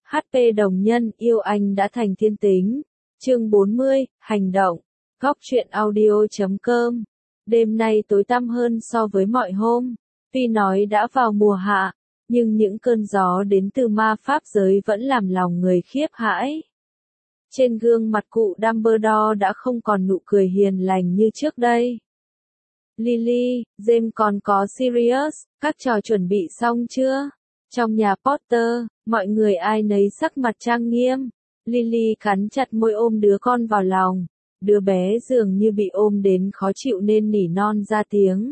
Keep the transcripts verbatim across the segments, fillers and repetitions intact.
hát pê đồng nhân, yêu anh đã thành thiên tính. Chương bốn mươi, hành động. Góc truyện audio chấm com. Đêm nay tối tăm hơn so với mọi hôm. Tuy nói đã vào mùa hạ, nhưng những cơn gió đến từ ma pháp giới vẫn làm lòng người khiếp hãi. Trên gương mặt cụ Dumbledore đã không còn nụ cười hiền lành như trước đây. Lily, James còn có Sirius, các trò chuẩn bị xong chưa? Trong nhà Potter, mọi người ai nấy sắc mặt trang nghiêm. Lily cắn chặt môi ôm đứa con vào lòng. Đứa bé dường như bị ôm đến khó chịu nên nỉ non ra tiếng.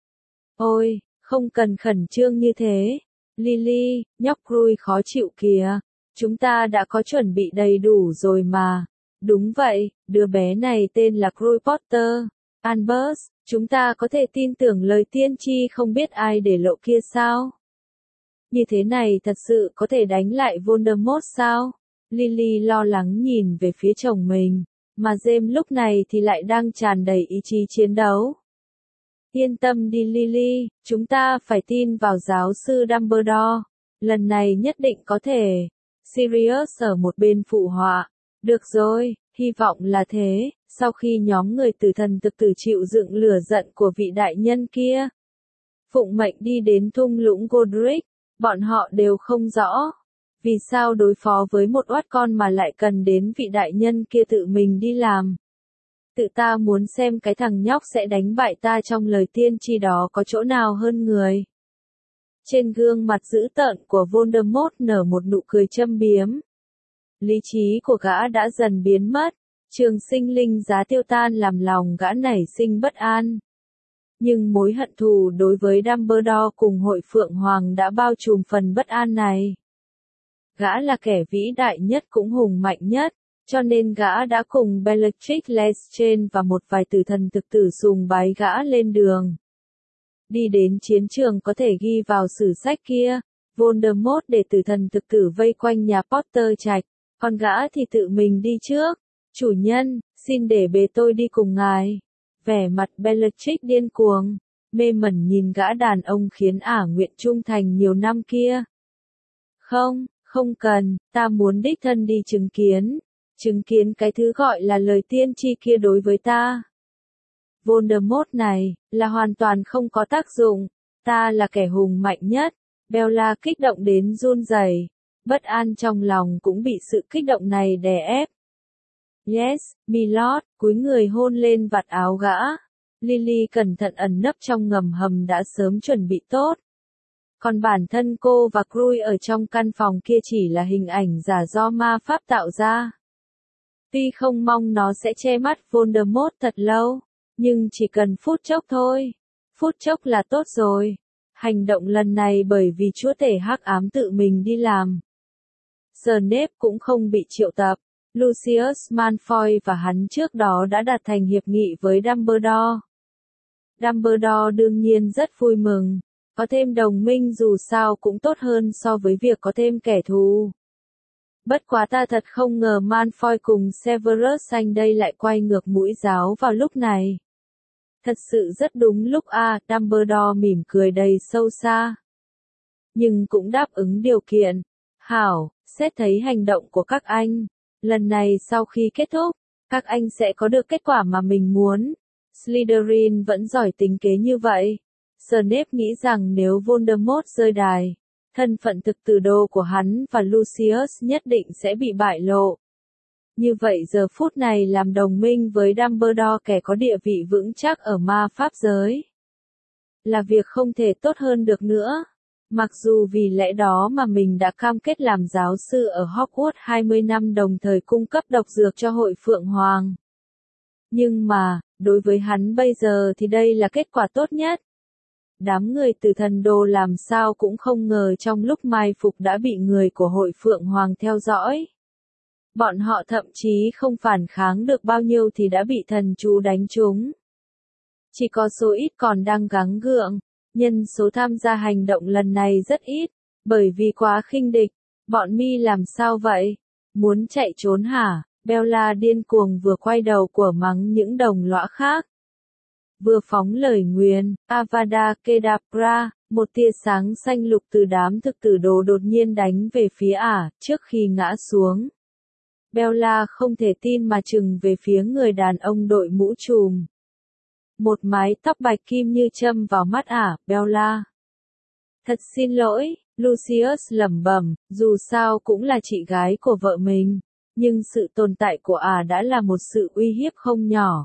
Ôi, không cần khẩn trương như thế. Lily, nhóc Crui khó chịu kìa. Chúng ta đã có chuẩn bị đầy đủ rồi mà. Đúng vậy, đứa bé này tên là Crui Potter. Albus, chúng ta có thể tin tưởng lời tiên tri không biết ai để lộ kia sao? Như thế này thật sự có thể đánh lại Voldemort sao? Lily lo lắng nhìn về phía chồng mình, mà James lúc này thì lại đang tràn đầy ý chí chiến đấu. Yên tâm đi Lily, chúng ta phải tin vào giáo sư Dumbledore. Lần này nhất định có thể. Sirius ở một bên phụ họa. Được rồi, hy vọng là thế. Sau khi nhóm người tử thần thực tử chịu dựng lửa giận của vị đại nhân kia, phụng mệnh đi đến thung lũng Godric, bọn họ đều không rõ. Vì sao đối phó với một oát con mà lại cần đến vị đại nhân kia tự mình đi làm? Tự ta muốn xem cái thằng nhóc sẽ đánh bại ta trong lời tiên tri đó có chỗ nào hơn người. Trên gương mặt dữ tợn của Voldemort nở một nụ cười châm biếm. Lý trí của gã đã dần biến mất. Trường sinh linh giá tiêu tan làm lòng gã nảy sinh bất an. Nhưng mối hận thù đối với Dumbledore cùng hội Phượng Hoàng đã bao trùm phần bất an này. Gã là kẻ vĩ đại nhất cũng hùng mạnh nhất, cho nên gã đã cùng Bellatrix Lestrange và một vài tử thần thực tử sùng bái gã lên đường. Đi đến chiến trường có thể ghi vào sử sách kia, Voldemort để tử thần thực tử vây quanh nhà Potter trạch, còn gã thì tự mình đi trước. Chủ nhân, xin để bề tôi đi cùng ngài. Vẻ mặt Bellatrix điên cuồng, mê mẩn nhìn gã đàn ông khiến ả nguyện trung thành nhiều năm kia. Không, không cần, ta muốn đích thân đi chứng kiến. Chứng kiến cái thứ gọi là lời tiên tri kia đối với ta. Voldemort này, là hoàn toàn không có tác dụng. Ta là kẻ hùng mạnh nhất. Bella kích động đến run rẩy, bất an trong lòng cũng bị sự kích động này đè ép. Yes, milord, cúi người hôn lên vạt áo gã. Lily cẩn thận ẩn nấp trong ngầm hầm đã sớm chuẩn bị tốt. Còn bản thân cô và Crui ở trong căn phòng kia chỉ là hình ảnh giả do ma pháp tạo ra. Tuy không mong nó sẽ che mắt Voldemort thật lâu, nhưng chỉ cần phút chốc thôi. Phút chốc là tốt rồi. Hành động lần này bởi vì chúa tể hắc ám tự mình đi làm. Snape cũng không bị triệu tập. Lucius Malfoy và hắn trước đó đã đạt thành hiệp nghị với Dumbledore. Dumbledore đương nhiên rất vui mừng, có thêm đồng minh dù sao cũng tốt hơn so với việc có thêm kẻ thù. Bất quá ta thật không ngờ Malfoy cùng Severus Snape đây lại quay ngược mũi giáo vào lúc này. Thật sự rất đúng lúc a, à, Dumbledore mỉm cười đầy sâu xa. Nhưng cũng đáp ứng điều kiện. Hảo, xét thấy hành động của các anh. Lần này sau khi kết thúc, các anh sẽ có được kết quả mà mình muốn. Slytherin vẫn giỏi tính kế như vậy. Snape nghĩ rằng nếu Voldemort rơi đài, thân phận thực tử đồ của hắn và Lucius nhất định sẽ bị bại lộ. Như vậy giờ phút này làm đồng minh với Dumbledore, kẻ có địa vị vững chắc ở ma pháp giới, là việc không thể tốt hơn được nữa. Mặc dù vì lẽ đó mà mình đã cam kết làm giáo sư ở Hogwarts hai mươi năm đồng thời cung cấp độc dược cho hội Phượng Hoàng. Nhưng mà, đối với hắn bây giờ thì đây là kết quả tốt nhất. Đám người từ thần đồ làm sao cũng không ngờ trong lúc mai phục đã bị người của hội Phượng Hoàng theo dõi. Bọn họ thậm chí không phản kháng được bao nhiêu thì đã bị thần chú đánh trúng. Chỉ có số ít còn đang gắng gượng. Nhân số tham gia hành động lần này rất ít, bởi vì quá khinh địch. Bọn mi làm sao vậy? Muốn chạy trốn hả? Bella điên cuồng vừa quay đầu của mắng những đồng lõa khác. vừa phóng lời nguyền, Avada Kedavra, một tia sáng xanh lục từ đám thực tử đồ đột nhiên đánh về phía ả, trước khi ngã xuống. Bella không thể tin mà chừng về phía người đàn ông đội mũ trùm. Một mái tóc bạch kim như châm vào mắt ả, Bella. Thật xin lỗi, Lucius lẩm bẩm, dù sao cũng là chị gái của vợ mình, nhưng sự tồn tại của ả đã là một sự uy hiếp không nhỏ.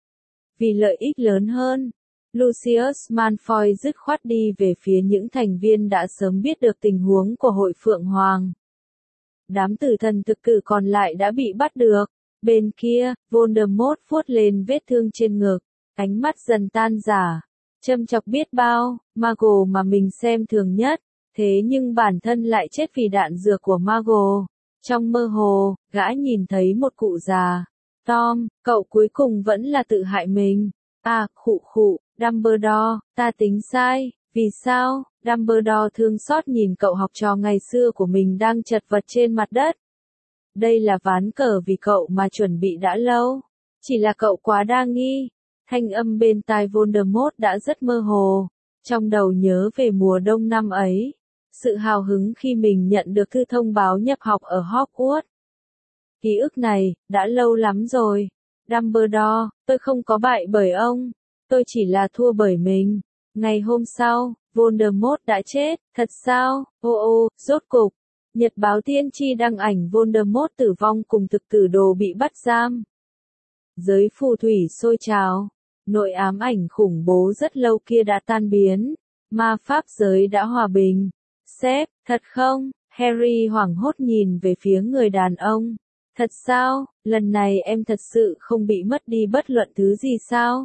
Vì lợi ích lớn hơn, Lucius Malfoy dứt khoát đi về phía những thành viên đã sớm biết được tình huống của hội Phượng Hoàng. Đám tử thần thực cử còn lại đã bị bắt được. Bên kia, Voldemort vuốt lên vết thương trên ngực, ánh mắt dần tan rã. Châm chọc biết bao, Mago mà mình xem thường nhất, thế nhưng bản thân lại chết vì đạn dược của Mago. Trong mơ hồ, gã nhìn thấy một cụ già. Tom, cậu cuối cùng vẫn là tự hại mình. À, khụ khụ, Dumbledore, ta tính sai, vì sao? Dumbledore thương xót nhìn cậu học trò ngày xưa của mình đang chật vật trên mặt đất. Đây là ván cờ vì cậu mà chuẩn bị đã lâu. Chỉ là cậu quá đa nghi. Thanh âm bên tai Voldemort đã rất mơ hồ. Trong đầu nhớ về mùa đông năm ấy. Sự hào hứng khi mình nhận được thư thông báo nhập học ở Hogwarts. Ký ức này, đã lâu lắm rồi. Dumbledore, tôi không có bại bởi ông. Tôi chỉ là thua bởi mình. Ngày hôm sau, Voldemort đã chết, thật sao? Ô ô, rốt cục. Nhật báo tiên tri đăng ảnh Voldemort tử vong cùng thực tử đồ bị bắt giam. Giới phù thủy sôi trào. Nội ám ảnh khủng bố rất lâu kia đã tan biến. Ma pháp giới đã hòa bình. Sếp, thật không? Harry hoảng hốt nhìn về phía người đàn ông. Thật sao? Lần này em thật sự không bị mất đi bất luận thứ gì sao?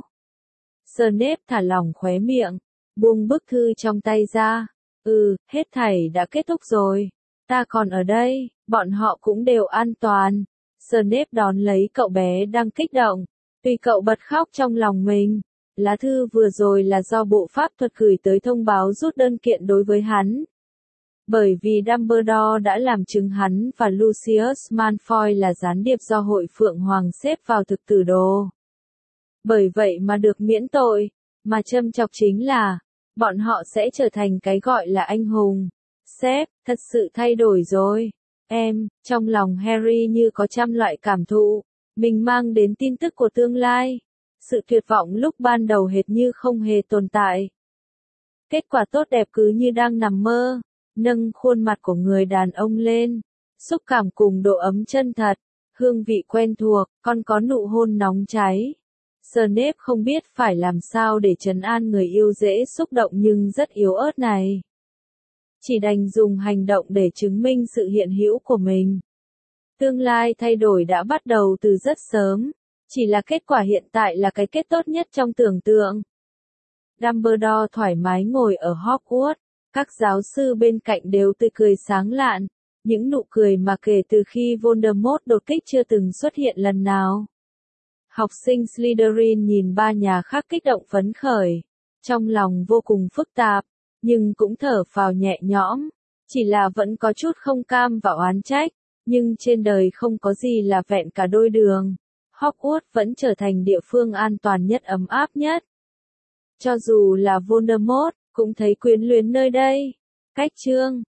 Snape thả lỏng khóe miệng, buông bức thư trong tay ra. Ừ, hết thảy đã kết thúc rồi. Ta còn ở đây, bọn họ cũng đều an toàn. Snape đón lấy cậu bé đang kích động. Tuy cậu bật khóc trong lòng mình. Lá thư vừa rồi là do bộ pháp thuật gửi tới thông báo rút đơn kiện đối với hắn. Bởi vì Dumbledore đã làm chứng hắn và Lucius Malfoy là gián điệp do hội Phượng Hoàng xếp vào thực tử đồ. Bởi vậy mà được miễn tội, mà châm chọc chính là, bọn họ sẽ trở thành cái gọi là anh hùng. Sếp, thật sự thay đổi rồi. Em, trong lòng Harry như có trăm loại cảm thụ, mình mang đến tin tức của tương lai. Sự tuyệt vọng lúc ban đầu hệt như không hề tồn tại. Kết quả tốt đẹp cứ như đang nằm mơ. Nâng khuôn mặt của người đàn ông lên, xúc cảm cùng độ ấm chân thật, hương vị quen thuộc, còn có nụ hôn nóng cháy. Snape không biết phải làm sao để trấn an người yêu dễ xúc động nhưng rất yếu ớt này. Chỉ đành dùng hành động để chứng minh sự hiện hữu của mình. Tương lai thay đổi đã bắt đầu từ rất sớm, chỉ là kết quả hiện tại là cái kết tốt nhất trong tưởng tượng. Dumbledore thoải mái ngồi ở Hogwarts. Các giáo sư bên cạnh đều tươi cười sáng lạn, những nụ cười mà kể từ khi Voldemort đột kích chưa từng xuất hiện lần nào. Học sinh Slytherin nhìn ba nhà khác kích động phấn khởi, trong lòng vô cùng phức tạp, nhưng cũng thở phào nhẹ nhõm, chỉ là vẫn có chút không cam và oán trách, nhưng trên đời không có gì là vẹn cả đôi đường. Hogwarts vẫn trở thành địa phương an toàn nhất ấm áp nhất. Cho dù là Voldemort, cũng thấy quyến luyến nơi đây. Cách chương